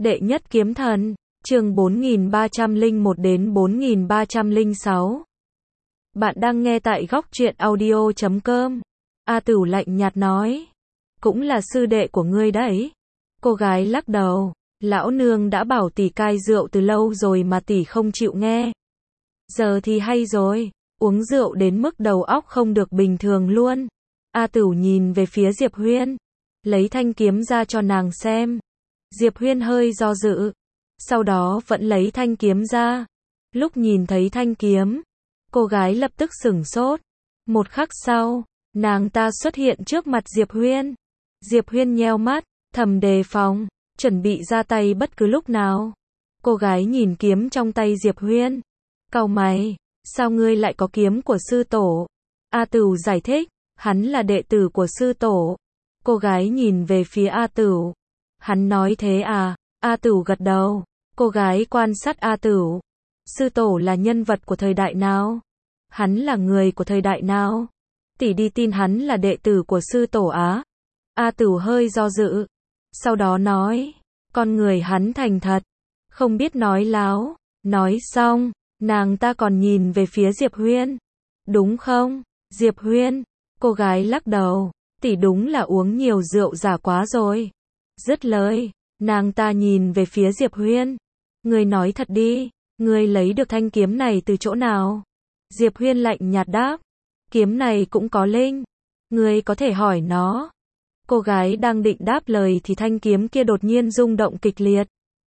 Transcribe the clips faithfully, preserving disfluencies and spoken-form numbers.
Đệ nhất kiếm thần, chương bốn nghìn ba trăm lẻ một đến bốn nghìn ba trăm lẻ sáu. Bạn đang nghe tại góc truyện audio chấm com. A Tửu lạnh nhạt nói. Cũng là sư đệ của ngươi đấy. Cô gái lắc đầu. Lão nương đã bảo tỷ cai rượu từ lâu rồi mà tỷ không chịu nghe. Giờ thì hay rồi, uống rượu đến mức đầu óc không được bình thường luôn. A Tửu nhìn về phía Diệp Huyên, lấy thanh kiếm ra cho nàng xem. Diệp Huyên hơi do dự, sau đó vẫn lấy thanh kiếm ra. Lúc nhìn thấy thanh kiếm, cô gái lập tức sửng sốt. Một khắc sau, nàng ta xuất hiện trước mặt Diệp Huyên. Diệp Huyên nheo mắt, thầm đề phòng, chuẩn bị ra tay bất cứ lúc nào. Cô gái nhìn kiếm trong tay Diệp Huyên, cau mày, sao ngươi lại có kiếm của sư tổ? A Tửu giải thích, hắn là đệ tử của sư tổ. Cô gái nhìn về phía A Tửu. Hắn nói thế à? A Tửu gật đầu. Cô gái quan sát A Tửu. Sư tổ là nhân vật của thời đại nào? Hắn là người của thời đại nào? Tỷ đi tin hắn là đệ tử của sư tổ á? A Tửu hơi do dự, sau đó nói, con người hắn thành thật, không biết nói láo. Nói xong, nàng ta còn nhìn về phía Diệp Huyên. Đúng không, Diệp Huyên? Cô gái lắc đầu, tỷ đúng là uống nhiều rượu giả quá rồi. Dứt lời, nàng ta nhìn về phía Diệp Huyên. Ngươi nói thật đi, ngươi lấy được thanh kiếm này từ chỗ nào? Diệp Huyên lạnh nhạt đáp, kiếm này cũng có linh, ngươi có thể hỏi nó. Cô gái đang định đáp lời thì thanh kiếm kia đột nhiên rung động kịch liệt.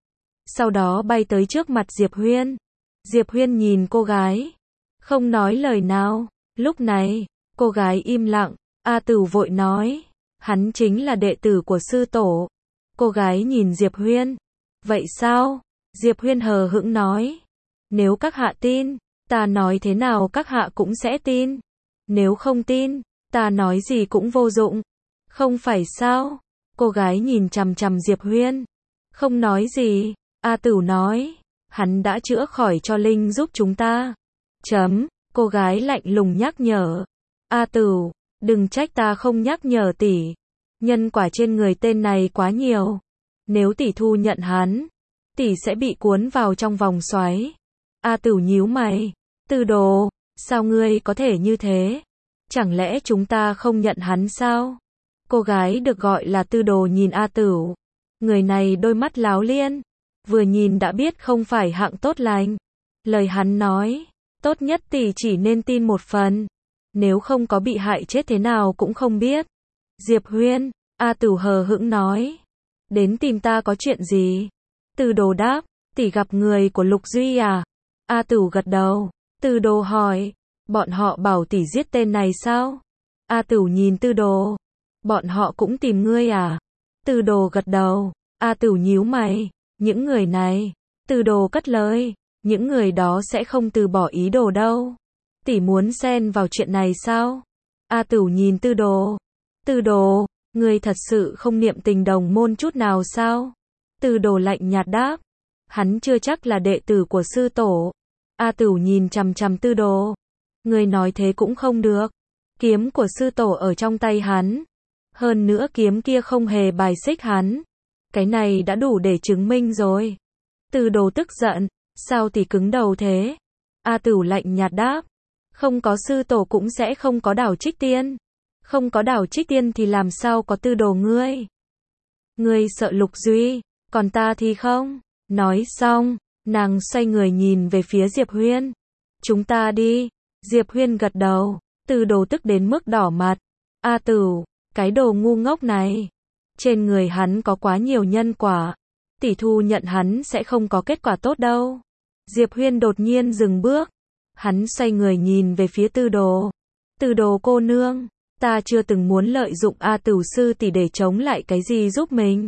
Sau đó bay tới trước mặt Diệp Huyên. Diệp Huyên nhìn cô gái, không nói lời nào. Lúc này, cô gái im lặng. A Tửu vội nói, hắn chính là đệ tử của sư tổ. Cô gái nhìn Diệp Huyên. Vậy sao? Diệp Huyên hờ hững nói, nếu các hạ tin, ta nói thế nào các hạ cũng sẽ tin. Nếu không tin, ta nói gì cũng vô dụng. Không phải sao? Cô gái nhìn chằm chằm Diệp Huyên, không nói gì. A Tửu nói, hắn đã chữa khỏi cho linh giúp chúng ta. Chấm, cô gái lạnh lùng nhắc nhở. A Tửu, đừng trách ta không nhắc nhở tỷ. Nhân quả trên người tên này quá nhiều. Nếu tỷ thu nhận hắn, tỷ sẽ bị cuốn vào trong vòng xoáy. A Tửu nhíu mày. Tư đồ, sao ngươi có thể như thế? Chẳng lẽ chúng ta không nhận hắn sao? Cô gái được gọi là Tư đồ nhìn A Tửu. Người này đôi mắt láo liên, vừa nhìn đã biết không phải hạng tốt lành. Lời hắn nói, tốt nhất tỷ chỉ nên tin một phần. Nếu không có bị hại chết thế nào cũng không biết. Diệp Huyên, A Tửu hờ hững nói. Đến tìm ta có chuyện gì? Tư đồ đáp, tỷ gặp người của Lục Duy à? A Tửu gật đầu. Tư đồ hỏi, bọn họ bảo tỷ giết tên này sao? A Tửu nhìn Tư đồ. Bọn họ cũng tìm ngươi à? Tư đồ gật đầu. A Tửu nhíu mày. Những người này. Tư đồ cất lời. Những người đó sẽ không từ bỏ ý đồ đâu. Tỷ muốn xen vào chuyện này sao? A Tửu nhìn Tư đồ. Tư đồ, ngươi thật sự không niệm tình đồng môn chút nào sao? Tư đồ lạnh nhạt đáp. Hắn chưa chắc là đệ tử của sư tổ. A Tửu nhìn chằm chằm Tư đồ. Ngươi nói thế cũng không được. Kiếm của sư tổ ở trong tay hắn. Hơn nữa kiếm kia không hề bài xích hắn. Cái này đã đủ để chứng minh rồi. Tư đồ tức giận. Sao tỷ cứng đầu thế? A Tửu lạnh nhạt đáp. Không có sư tổ cũng sẽ không có Đào Trích Tiên. Không có Đào Trích Tiên thì làm sao có Tư đồ ngươi? Ngươi sợ Lục Duy, còn ta thì không. Nói xong, nàng xoay người nhìn về phía Diệp Huyên. Chúng ta đi. Diệp Huyên gật đầu. Tư đồ tức đến mức đỏ mặt. A Tửu, cái đồ ngu ngốc này. Trên người hắn có quá nhiều nhân quả. Tỷ thu nhận hắn sẽ không có kết quả tốt đâu. Diệp Huyên đột nhiên dừng bước. Hắn xoay người nhìn về phía Tư đồ. Tư đồ cô nương, ta chưa từng muốn lợi dụng A Tửu sư tỷ để chống lại cái gì giúp mình.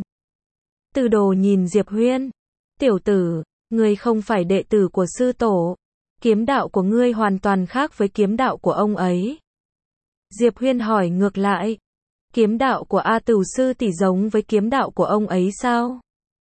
Tư đồ nhìn Diệp Huyên. Tiểu tử, ngươi không phải đệ tử của sư tổ. Kiếm đạo của ngươi hoàn toàn khác với kiếm đạo của ông ấy. Diệp Huyên hỏi ngược lại. Kiếm đạo của A Tửu sư tỷ giống với kiếm đạo của ông ấy sao?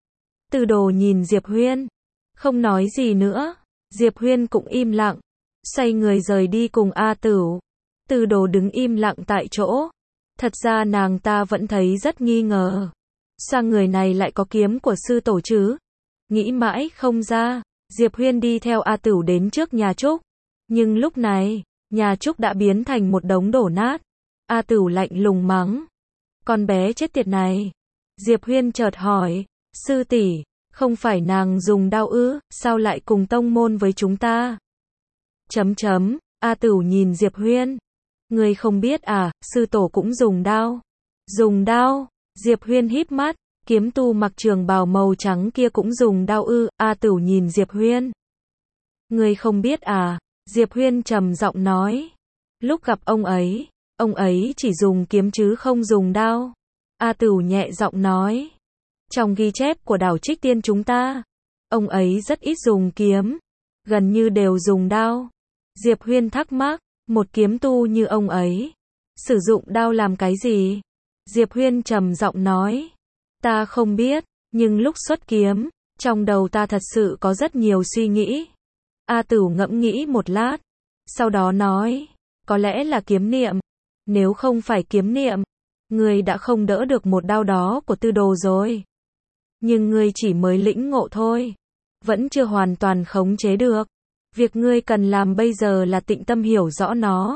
Tư đồ nhìn Diệp Huyên, không nói gì nữa. Diệp Huyên cũng im lặng, xoay người rời đi cùng A Tửu. Tư đồ đứng im lặng tại chỗ. Thật ra nàng ta vẫn thấy rất nghi ngờ. Sao người này lại có kiếm của sư tổ chứ? Nghĩ mãi không ra, Diệp Huyên đi theo A Tửu đến trước nhà Trúc. Nhưng lúc này, nhà Trúc đã biến thành một đống đổ nát. A Tửu lạnh lùng mắng. Con bé chết tiệt này. Diệp Huyên chợt hỏi, sư tỷ, không phải nàng dùng đao ư, sao lại cùng tông môn với chúng ta? Chấm chấm, A Tửu nhìn Diệp Huyên. Ngươi không biết à, sư tổ cũng dùng đao. Dùng đao? Diệp Huyên híp mắt, kiếm tu mặc trường bào màu trắng kia cũng dùng đao ư? A Tửu nhìn Diệp Huyên. Ngươi không biết à? Diệp Huyên trầm giọng nói. Lúc gặp ông ấy, ông ấy chỉ dùng kiếm chứ không dùng đao. A Tửu nhẹ giọng nói. Trong ghi chép của đảo Trích Tiên chúng ta, ông ấy rất ít dùng kiếm, gần như đều dùng đao. Diệp Huyên thắc mắc, một kiếm tu như ông ấy, sử dụng đao làm cái gì? Diệp Huyên trầm giọng nói. Ta không biết, nhưng lúc xuất kiếm, trong đầu ta thật sự có rất nhiều suy nghĩ. A Tửu ngẫm nghĩ một lát, sau đó nói, có lẽ là kiếm niệm. Nếu không phải kiếm niệm, ngươi đã không đỡ được một đao đó của Tư Đồ rồi. Nhưng ngươi chỉ mới lĩnh ngộ thôi, vẫn chưa hoàn toàn khống chế được. Việc ngươi cần làm bây giờ là tĩnh tâm hiểu rõ nó,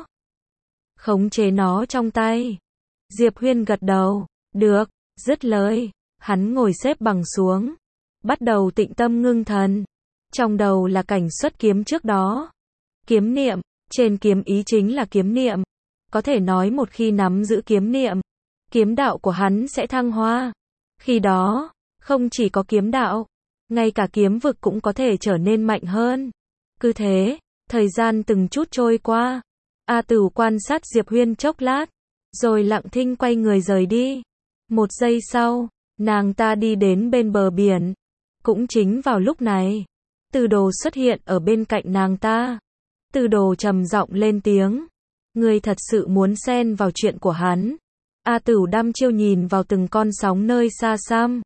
khống chế nó trong tay. Diệp Huyên gật đầu, được, dứt lời, hắn ngồi xếp bằng xuống, bắt đầu tĩnh tâm ngưng thần. Trong đầu là cảnh xuất kiếm trước đó. Kiếm niệm, trên kiếm ý chính là kiếm niệm. Có thể nói một khi nắm giữ kiếm niệm, kiếm đạo của hắn sẽ thăng hoa. Khi đó, không chỉ có kiếm đạo, ngay cả kiếm vực cũng có thể trở nên mạnh hơn. Cứ thế, thời gian từng chút trôi qua. A Tửu quan sát Diệp Huyên chốc lát, rồi lặng thinh quay người rời đi. Một giây sau, nàng ta đi đến bên bờ biển. Cũng chính vào lúc này, Tư Đồ xuất hiện ở bên cạnh nàng ta. Tư Đồ trầm giọng lên tiếng. Ngươi thật sự muốn xen vào chuyện của hắn? A Tửu đăm chiêu nhìn vào từng con sóng nơi xa xăm.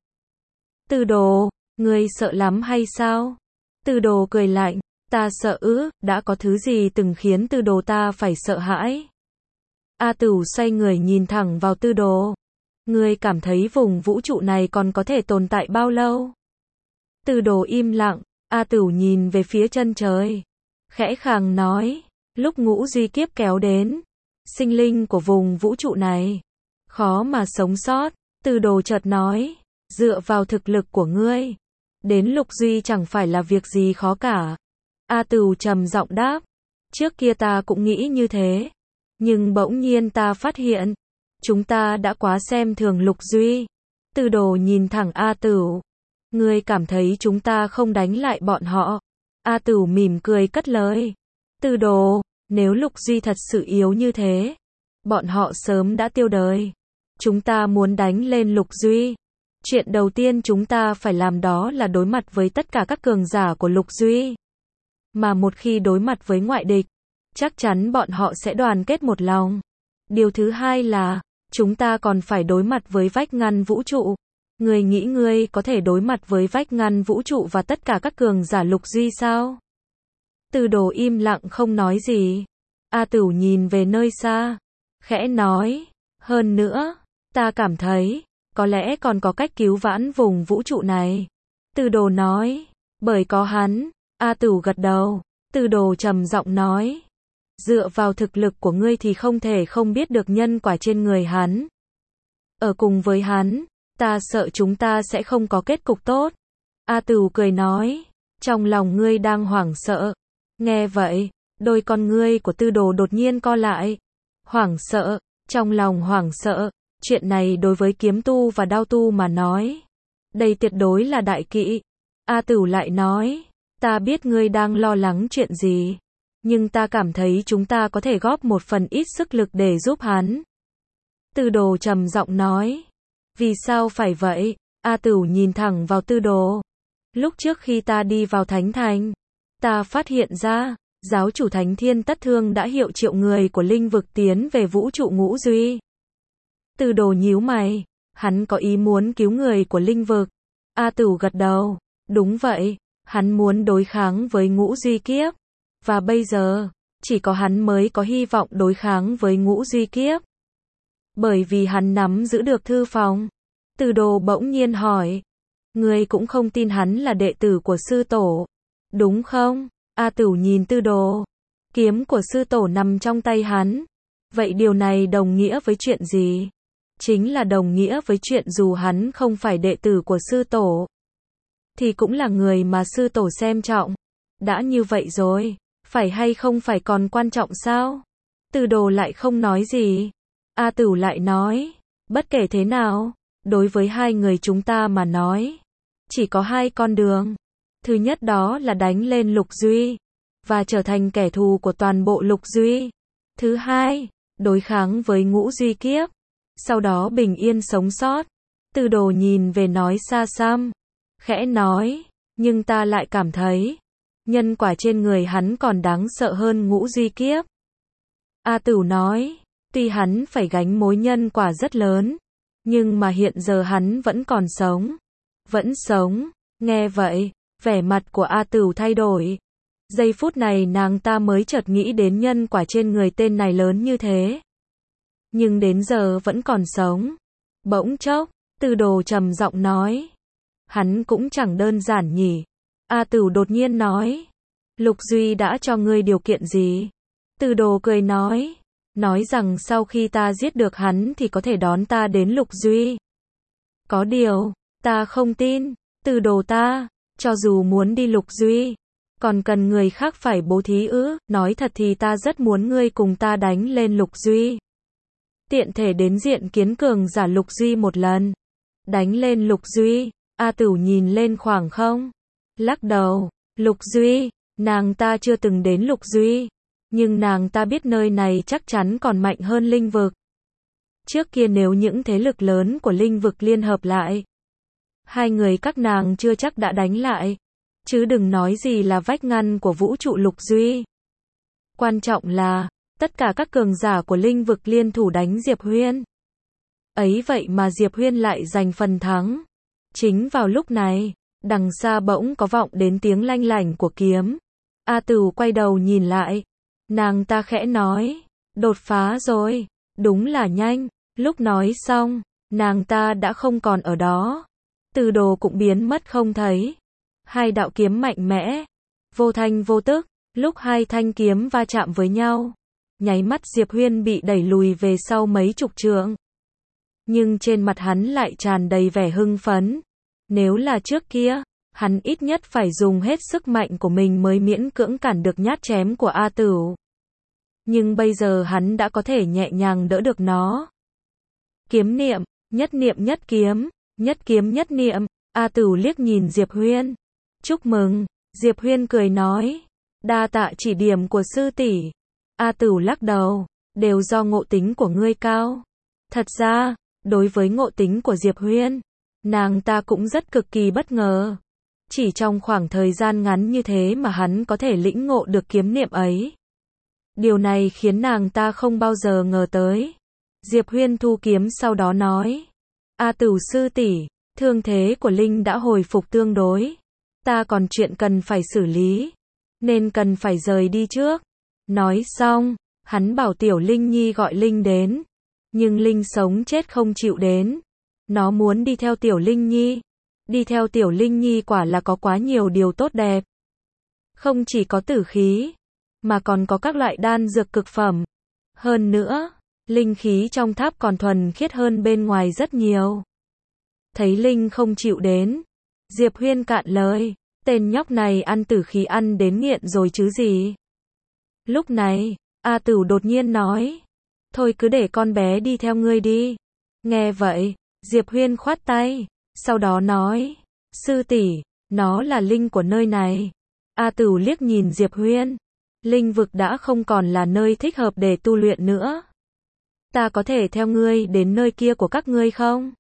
Tư Đồ, ngươi sợ lắm hay sao? Tư Đồ cười lạnh. Ta sợ ư, đã có thứ gì từng khiến Tư Đồ ta phải sợ hãi? A Tửu xoay người nhìn thẳng vào Tư Đồ. Ngươi cảm thấy vùng vũ trụ này còn có thể tồn tại bao lâu? Tư Đồ im lặng. A Tửu nhìn về phía chân trời, khẽ khàng nói, lúc ngũ duy kiếp kéo đến, sinh linh của vùng vũ trụ này khó mà sống sót. Tư Đồ chợt nói, dựa vào thực lực của ngươi, đến lục duy chẳng phải là việc gì khó cả. A Tửu trầm giọng đáp, trước kia ta cũng nghĩ như thế, nhưng bỗng nhiên ta phát hiện, chúng ta đã quá xem thường lục duy. Tư Đồ nhìn thẳng A Tửu. Ngươi cảm thấy chúng ta không đánh lại bọn họ? A Tửu mỉm cười cất lời. Tư Đồ, nếu lục duy thật sự yếu như thế, bọn họ sớm đã tiêu đời. Chúng ta muốn đánh lên lục duy, chuyện đầu tiên chúng ta phải làm đó là đối mặt với tất cả các cường giả của lục duy. Mà một khi đối mặt với ngoại địch, chắc chắn bọn họ sẽ đoàn kết một lòng. Điều thứ hai là, chúng ta còn phải đối mặt với vách ngăn vũ trụ. Ngươi nghĩ ngươi có thể đối mặt với vách ngăn vũ trụ và tất cả các cường giả lục duy sao? Tư Đồ im lặng không nói gì. A Tửu nhìn về nơi xa, khẽ nói, hơn nữa, ta cảm thấy, có lẽ còn có cách cứu vãn vùng vũ trụ này. Tư Đồ nói, bởi có hắn. A Tửu gật đầu. Tư Đồ trầm giọng nói, dựa vào thực lực của ngươi thì không thể không biết được nhân quả trên người hắn. Ở cùng với hắn, ta sợ chúng ta sẽ không có kết cục tốt. A Tửu cười nói, trong lòng ngươi đang hoảng sợ. Nghe vậy, đôi con ngươi của Tư Đồ đột nhiên co lại. Hoảng sợ, trong lòng hoảng sợ, chuyện này đối với kiếm tu và đao tu mà nói, đây tuyệt đối là đại kỵ. A Tửu lại nói, ta biết ngươi đang lo lắng chuyện gì, nhưng ta cảm thấy chúng ta có thể góp một phần ít sức lực để giúp hắn. Tư Đồ trầm giọng nói, vì sao phải vậy? A Tửu nhìn thẳng vào Tư Đồ. Lúc trước khi ta đi vào Thánh Thành, ta phát hiện ra, giáo chủ Thánh Thiên Tất Thương đã hiệu triệu người của linh vực tiến về vũ trụ ngũ duy. Tư Đồ nhíu mày, hắn có ý muốn cứu người của linh vực. A Tửu gật đầu, đúng vậy, hắn muốn đối kháng với ngũ duy kiếp. Và bây giờ, chỉ có hắn mới có hy vọng đối kháng với ngũ duy kiếp. Bởi vì hắn nắm giữ được thư phòng. Từ Đồ bỗng nhiên hỏi. Ngươi cũng không tin hắn là đệ tử của sư tổ, đúng không? A Tửu nhìn Từ Đồ. Kiếm của sư tổ nằm trong tay hắn. Vậy điều này đồng nghĩa với chuyện gì? Chính là đồng nghĩa với chuyện dù hắn không phải đệ tử của sư tổ, thì cũng là người mà sư tổ xem trọng. Đã như vậy rồi, phải hay không phải còn quan trọng sao? Từ Đồ lại không nói gì. A Tửu lại nói, bất kể thế nào, đối với hai người chúng ta mà nói, chỉ có hai con đường. Thứ nhất đó là đánh lên Lục Duy, và trở thành kẻ thù của toàn bộ Lục Duy. Thứ hai, đối kháng với Ngũ Duy Kiếp, sau đó bình yên sống sót. Từ Đồ nhìn về nói xa xăm, khẽ nói, nhưng ta lại cảm thấy, nhân quả trên người hắn còn đáng sợ hơn Ngũ Duy Kiếp. A Tửu nói, tuy hắn phải gánh mối nhân quả rất lớn, nhưng mà hiện giờ hắn vẫn còn sống. Vẫn sống. Nghe vậy, vẻ mặt của A Tửu thay đổi. Giây phút này nàng ta mới chợt nghĩ đến nhân quả trên người tên này lớn như thế, nhưng đến giờ vẫn còn sống. Bỗng chốc, Từ Đồ trầm giọng nói, hắn cũng chẳng đơn giản nhỉ. A Tửu đột nhiên nói, Lục Duy đã cho ngươi điều kiện gì? Từ Đồ cười nói, nói rằng sau khi ta giết được hắn thì có thể đón ta đến Lục Duy. Có điều, ta không tin. Từ Đồ ta, cho dù muốn đi Lục Duy, còn cần người khác phải bố thí ư? Nói thật thì ta rất muốn ngươi cùng ta đánh lên Lục Duy, tiện thể đến diện kiến cường giả Lục Duy một lần. Đánh lên Lục Duy? A Tửu nhìn lên khoảng không, lắc đầu. Lục Duy, nàng ta chưa từng đến Lục Duy, nhưng nàng ta biết nơi này chắc chắn còn mạnh hơn linh vực. Trước kia nếu những thế lực lớn của linh vực liên hợp lại, hai người các nàng chưa chắc đã đánh lại, chứ đừng nói gì là vách ngăn của vũ trụ Lục Duy. Quan trọng là, tất cả các cường giả của linh vực liên thủ đánh Diệp Huyên. Ấy vậy mà Diệp Huyên lại giành phần thắng. Chính vào lúc này, đằng xa bỗng có vọng đến tiếng lanh lảnh của kiếm. A Tửu quay đầu nhìn lại. Nàng ta khẽ nói, đột phá rồi, đúng là nhanh. Lúc nói xong, nàng ta đã không còn ở đó. Từ Đồ cũng biến mất không thấy. Hai đạo kiếm mạnh mẽ, vô thanh vô tức, lúc hai thanh kiếm va chạm với nhau, nháy mắt Diệp Huyên bị đẩy lùi về sau mấy chục trượng. Nhưng trên mặt hắn lại tràn đầy vẻ hưng phấn. Nếu là trước kia, hắn ít nhất phải dùng hết sức mạnh của mình mới miễn cưỡng cản được nhát chém của A Tửu. Nhưng bây giờ hắn đã có thể nhẹ nhàng đỡ được nó. Kiếm niệm, nhất niệm nhất kiếm, nhất kiếm nhất niệm. A Tửu liếc nhìn Diệp Huyên. Chúc mừng. Diệp Huyên cười nói, đa tạ chỉ điểm của sư tỷ. A Tửu lắc đầu, đều do ngộ tính của ngươi cao. Thật ra, đối với ngộ tính của Diệp Huyên, nàng ta cũng rất cực kỳ bất ngờ. Chỉ trong khoảng thời gian ngắn như thế mà hắn có thể lĩnh ngộ được kiếm niệm ấy. Điều này khiến nàng ta không bao giờ ngờ tới. Diệp Huyên thu kiếm sau đó nói, A Tửu sư tỷ, thương thế của Linh đã hồi phục tương đối. Ta còn chuyện cần phải xử lý, nên cần phải rời đi trước. Nói xong, hắn bảo Tiểu Linh Nhi gọi Linh đến. Nhưng Linh sống chết không chịu đến. Nó muốn đi theo Tiểu Linh Nhi. Đi theo Tiểu Linh Nhi quả là có quá nhiều điều tốt đẹp. Không chỉ có tử khí, mà còn có các loại đan dược cực phẩm. Hơn nữa, linh khí trong tháp còn thuần khiết hơn bên ngoài rất nhiều. Thấy Linh không chịu đến, Diệp Huyên cạn lời, tên nhóc này ăn tử khí ăn đến nghiện rồi chứ gì. Lúc này, A Tửu đột nhiên nói, thôi cứ để con bé đi theo ngươi đi. Nghe vậy, Diệp Huyên khoát tay, sau đó nói, sư tỷ, nó là linh của nơi này. A Tửu liếc nhìn Diệp Huyên, linh vực đã không còn là nơi thích hợp để tu luyện nữa. Ta có thể theo ngươi đến nơi kia của các ngươi không?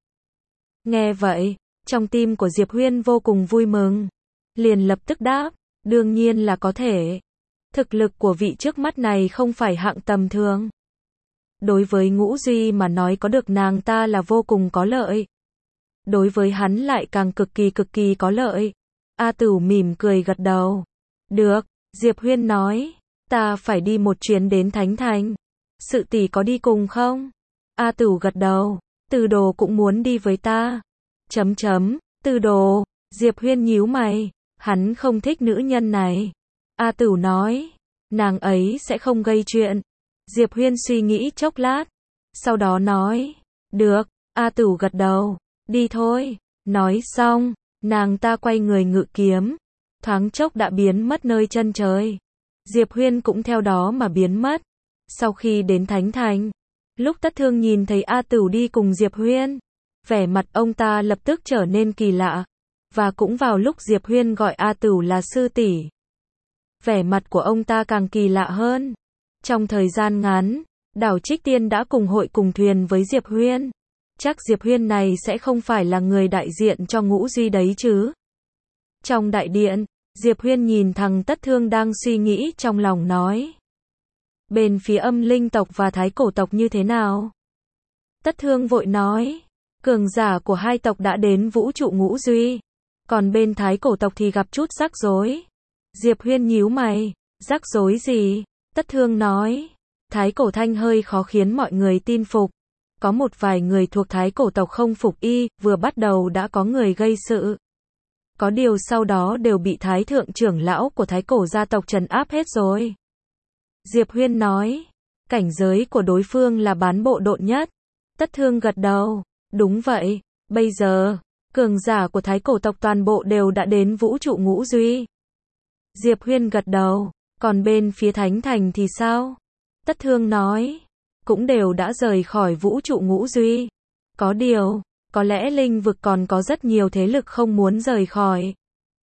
Nghe vậy, trong tim của Diệp Huyên vô cùng vui mừng, liền lập tức đáp, đương nhiên là có thể. Thực lực của vị trước mắt này không phải hạng tầm thường. Đối với Ngũ Duy mà nói có được nàng ta là vô cùng có lợi. Đối với hắn lại càng cực kỳ cực kỳ có lợi. A Tửu mỉm cười gật đầu. Được, Diệp Huyên nói, ta phải đi một chuyến đến Thánh Thành. Sự tỷ có đi cùng không? A Tửu gật đầu, Từ Đồ cũng muốn đi với ta. Chấm chấm, Tư đồ, Diệp Huyên nhíu mày, hắn không thích nữ nhân này. A Tửu nói, nàng ấy sẽ không gây chuyện. Diệp Huyên suy nghĩ chốc lát, sau đó nói, được. A Tửu gật đầu, đi thôi. Nói xong, nàng ta quay người ngự kiếm, thoáng chốc đã biến mất nơi chân trời. Diệp Huyên cũng theo đó mà biến mất. Sau khi đến Thánh Thành, lúc Tất Thương nhìn thấy A Tửu đi cùng Diệp Huyên, vẻ mặt ông ta lập tức trở nên kỳ lạ. Và cũng vào lúc Diệp Huyên gọi A Tửu là sư tỷ, vẻ mặt của ông ta càng kỳ lạ hơn. Trong thời gian ngắn, Đảo Trích Tiên đã cùng hội cùng thuyền với Diệp Huyên. Chắc Diệp Huyên này sẽ không phải là người đại diện cho Ngũ Duy đấy chứ. Trong đại điện, Diệp Huyên nhìn thằng Tất Thương đang suy nghĩ trong lòng nói. Bên phía Âm Linh tộc và Thái Cổ tộc như thế nào? Tất Thương vội nói. Cường giả của hai tộc đã đến vũ trụ Ngũ Duy. Còn bên Thái Cổ tộc thì gặp chút rắc rối. Diệp Huyên nhíu mày. Rắc rối gì? Tất Thương nói. Thái Cổ Thanh hơi khó khiến mọi người tin phục. Có một vài người thuộc Thái Cổ tộc không phục y, vừa bắt đầu đã có người gây sự. Có điều sau đó đều bị Thái Thượng trưởng lão của Thái Cổ gia tộc trấn áp hết rồi. Diệp Huyên nói. Cảnh giới của đối phương là bán bộ độn nhất. Tất Thương gật đầu. Đúng vậy, bây giờ, cường giả của Thái Cổ tộc toàn bộ đều đã đến vũ trụ Ngũ Duy. Diệp Huyên gật đầu. Còn bên phía Thánh Thành thì sao? Tất Thương nói. Cũng đều đã rời khỏi vũ trụ Ngũ Duy. Có điều, có lẽ linh vực còn có rất nhiều thế lực không muốn rời khỏi.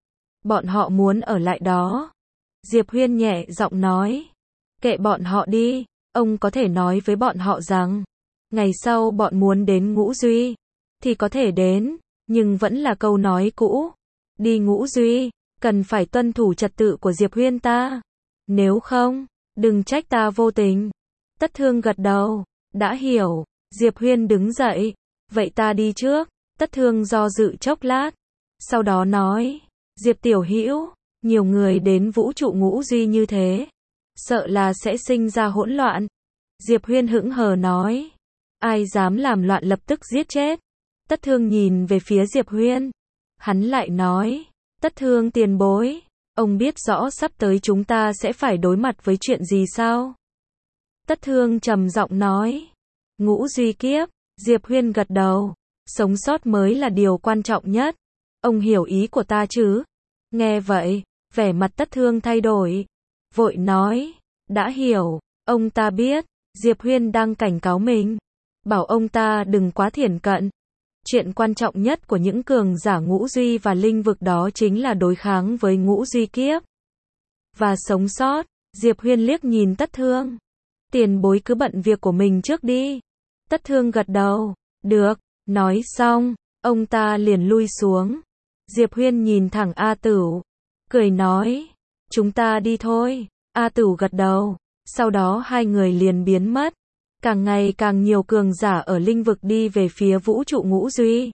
Bọn họ muốn ở lại đó. Diệp Huyên nhẹ giọng nói. Kệ bọn họ đi, ông có thể nói với bọn họ rằng, ngày sau bọn muốn đến Ngũ Duy, thì có thể đến, nhưng vẫn là câu nói cũ. Đi Ngũ Duy, cần phải tuân thủ trật tự của Diệp Huyên ta. Nếu không, đừng trách ta vô tình. Tất Thương gật đầu. Đã hiểu. Diệp Huyên đứng dậy. Vậy ta đi trước. Tất Thương do dự chốc lát. Sau đó nói. Diệp tiểu hữu, nhiều người đến vũ trụ Ngũ Duy như thế, sợ là sẽ sinh ra hỗn loạn. Diệp Huyên hững hờ nói. Ai dám làm loạn lập tức giết chết. Tất Thương nhìn về phía Diệp Huyên. Hắn lại nói. Tất Thương tiền bối, ông biết rõ sắp tới chúng ta sẽ phải đối mặt với chuyện gì sao? Tất Thương trầm giọng nói. Ngũ Duy kiếp. Diệp Huyên gật đầu. Sống sót mới là điều quan trọng nhất. Ông hiểu ý của ta chứ? Nghe vậy, vẻ mặt Tất Thương thay đổi. Vội nói. Đã hiểu, ông ta biết. Diệp Huyên đang cảnh cáo mình. Bảo ông ta đừng quá thiển cận. Chuyện quan trọng nhất của những cường giả Ngũ Duy và linh vực đó chính là đối kháng với Ngũ Duy kiếp. Và sống sót. Diệp Huyên liếc nhìn Tất Thương. Tiền bối cứ bận việc của mình trước đi. Tất Thương gật đầu. Được. Nói xong, ông ta liền lui xuống. Diệp Huyên nhìn thẳng A Tửu, cười nói. Chúng ta đi thôi. A Tửu gật đầu. Sau đó hai người liền biến mất. Càng ngày càng nhiều cường giả ở linh vực đi về phía vũ trụ Ngũ Duy.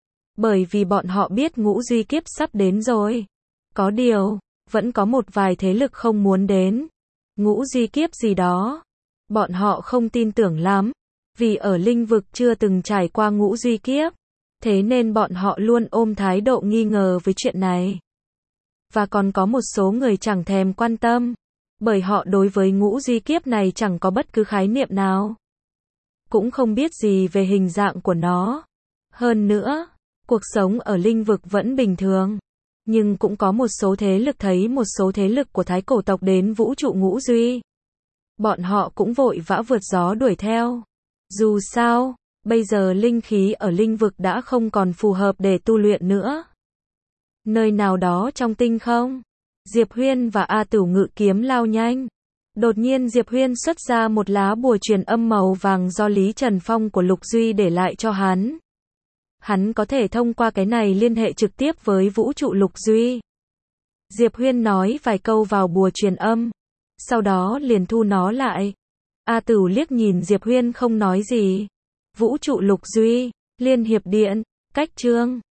Bởi vì bọn họ biết Ngũ Duy kiếp sắp đến rồi. Có điều, vẫn có một vài thế lực không muốn đến. Ngũ Duy kiếp gì đó, bọn họ không tin tưởng lắm. Vì ở linh vực chưa từng trải qua Ngũ Duy kiếp. Thế nên bọn họ luôn ôm thái độ nghi ngờ với chuyện này. Và còn có một số người chẳng thèm quan tâm. Bởi họ đối với Ngũ Duy kiếp này chẳng có bất cứ khái niệm nào. Cũng không biết gì về hình dạng của nó. Hơn nữa, cuộc sống ở linh vực vẫn bình thường. Nhưng cũng có một số thế lực thấy một số thế lực của Thái Cổ tộc đến vũ trụ Ngũ Duy. Bọn họ cũng vội vã vượt gió đuổi theo. Dù sao, bây giờ linh khí ở linh vực đã không còn phù hợp để tu luyện nữa. Nơi nào đó trong tinh không, Diệp Huyên và A Tửu ngự kiếm lao nhanh. Đột nhiên Diệp Huyên xuất ra một lá bùa truyền âm màu vàng do Lý Trần Phong của Lục Duy để lại cho hắn. Hắn có thể thông qua cái này liên hệ trực tiếp với vũ trụ Lục Duy. Diệp Huyên nói vài câu vào bùa truyền âm, sau đó liền thu nó lại. A Tửu liếc nhìn Diệp Huyên không nói gì. Vũ trụ Lục Duy, Liên Hiệp Điện, Cách Chương.